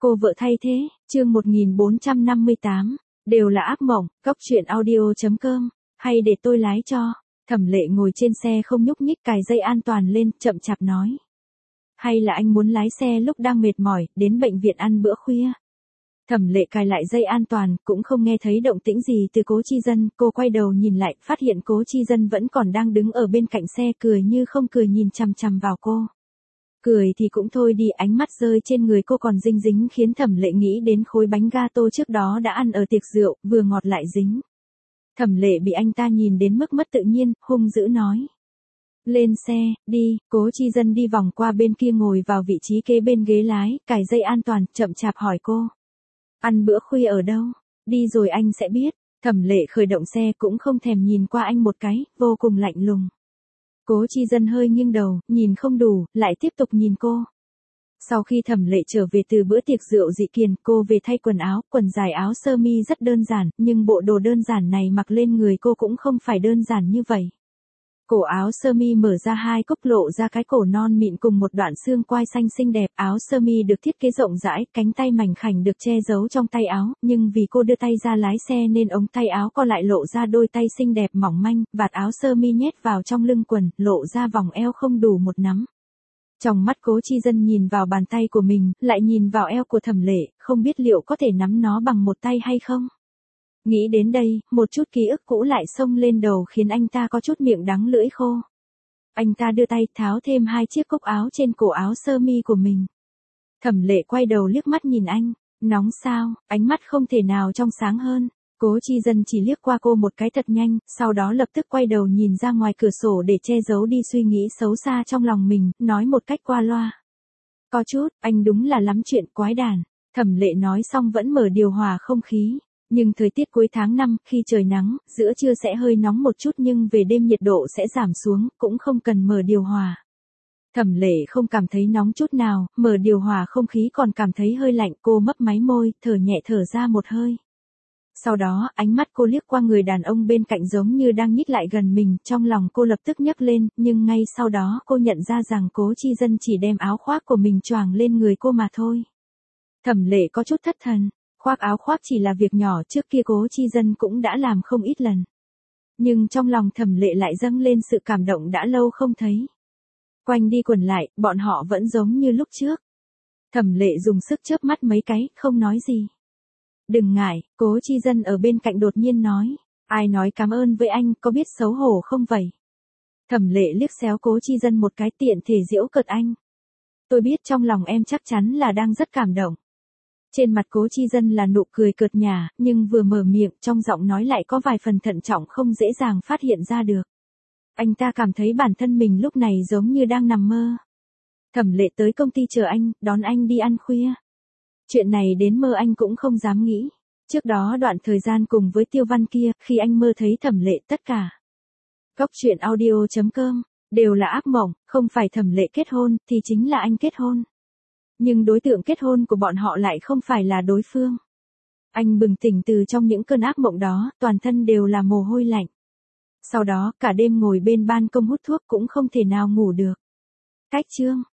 Cô vợ thay thế, chương 1458, đều là ác mộng, Cóc truyện audio.com, hay để tôi lái cho. Thẩm Lệ ngồi trên xe không nhúc nhích cài dây an toàn lên, chậm chạp nói. Hay là anh muốn lái xe lúc đang mệt mỏi, đến bệnh viện ăn bữa khuya? Thẩm Lệ cài lại dây an toàn, cũng không nghe thấy động tĩnh gì từ Cố Chi Dân, cô quay đầu nhìn lại, phát hiện Cố Chi Dân vẫn còn đang đứng ở bên cạnh xe, cười như không cười nhìn chằm chằm vào cô. Cười thì cũng thôi đi, ánh mắt rơi trên người cô còn dinh dính khiến Thẩm Lệ nghĩ đến khối bánh gato trước đó đã ăn ở tiệc rượu, vừa ngọt lại dính. Thẩm Lệ bị anh ta nhìn đến mức mất tự nhiên, hung dữ nói. Lên xe, đi. Cố Chi Dân đi vòng qua bên kia ngồi vào vị trí kế bên ghế lái, cài dây an toàn, chậm chạp hỏi cô. Ăn bữa khuya ở đâu? Đi rồi anh sẽ biết. Thẩm Lệ khởi động xe cũng không thèm nhìn qua anh một cái, vô cùng lạnh lùng. Cố Chi Dân hơi nghiêng đầu, nhìn không đủ, lại tiếp tục nhìn cô. Sau khi Thẩm Lệ trở về từ bữa tiệc rượu dị kiền, cô về thay quần áo, quần dài áo sơ mi rất đơn giản, nhưng bộ đồ đơn giản này mặc lên người cô cũng không phải đơn giản như vậy. Cổ áo sơ mi mở ra hai cúc lộ ra cái cổ non mịn cùng một đoạn xương quai xanh xinh đẹp, áo sơ mi được thiết kế rộng rãi, cánh tay mảnh khảnh được che giấu trong tay áo, nhưng vì cô đưa tay ra lái xe nên ống tay áo co lại lộ ra đôi tay xinh đẹp mỏng manh, vạt áo sơ mi nhét vào trong lưng quần, lộ ra vòng eo không đủ một nắm. Trong mắt Cố Chi Dân nhìn vào bàn tay của mình, lại nhìn vào eo của Thẩm Lệ, không biết liệu có thể nắm nó bằng một tay hay không. Nghĩ đến đây, một chút ký ức cũ lại xông lên đầu khiến anh ta có chút miệng đắng lưỡi khô. Anh ta đưa tay tháo thêm hai chiếc cúc áo trên cổ áo sơ mi của mình. Thẩm Lệ quay đầu liếc mắt nhìn anh, nóng sao, ánh mắt không thể nào trong sáng hơn. Cố Chi Dân chỉ liếc qua cô một cái thật nhanh, sau đó lập tức quay đầu nhìn ra ngoài cửa sổ để che giấu đi suy nghĩ xấu xa trong lòng mình, nói một cách qua loa. Có chút, anh đúng là lắm chuyện quái đản. Thẩm Lệ nói xong vẫn mở điều hòa không khí. Nhưng thời tiết cuối tháng 5, khi trời nắng, giữa trưa sẽ hơi nóng một chút nhưng về đêm nhiệt độ sẽ giảm xuống, cũng không cần mở điều hòa. Thẩm Lệ không cảm thấy nóng chút nào, mở điều hòa không khí còn cảm thấy hơi lạnh, cô mấp máy môi, thở nhẹ thở ra một hơi. Sau đó, ánh mắt cô liếc qua người đàn ông bên cạnh giống như đang nhích lại gần mình, trong lòng cô lập tức nhấc lên, nhưng ngay sau đó cô nhận ra rằng Cố Chi Dân chỉ đem áo khoác của mình choàng lên người cô mà thôi. Thẩm Lệ có chút thất thần. Khoác áo khoác chỉ là việc nhỏ, trước kia Cố Chi Dân cũng đã làm không ít lần. Nhưng trong lòng Thẩm Lệ lại dâng lên sự cảm động đã lâu không thấy. Quanh đi quẩn lại, bọn họ vẫn giống như lúc trước. Thẩm Lệ dùng sức chớp mắt mấy cái, không nói gì. Đừng ngại, Cố Chi Dân ở bên cạnh đột nhiên nói. Ai nói cảm ơn với anh, có biết xấu hổ không vậy? Thẩm Lệ liếc xéo Cố Chi Dân một cái, tiện thể giễu cợt anh. Tôi biết trong lòng em chắc chắn là đang rất cảm động. Trên mặt Cố Chi Dân là nụ cười cợt nhả, nhưng vừa mở miệng, trong giọng nói lại có vài phần thận trọng không dễ dàng phát hiện ra được. Anh ta cảm thấy bản thân mình lúc này giống như đang nằm mơ. Thẩm Lệ tới công ty chờ anh, đón anh đi ăn khuya. Chuyện này đến mơ anh cũng không dám nghĩ. Trước đó đoạn thời gian cùng với Tiêu Văn kia, khi anh mơ thấy Thẩm Lệ tất cả. Cóc truyện audio.com, đều là ác mộng, không phải Thẩm Lệ kết hôn, thì chính là anh kết hôn. Nhưng đối tượng kết hôn của bọn họ lại không phải là đối phương. Anh bừng tỉnh từ trong những cơn ác mộng đó, toàn thân đều là mồ hôi lạnh. Sau đó, cả đêm ngồi bên ban công hút thuốc cũng không thể nào ngủ được. Cách chương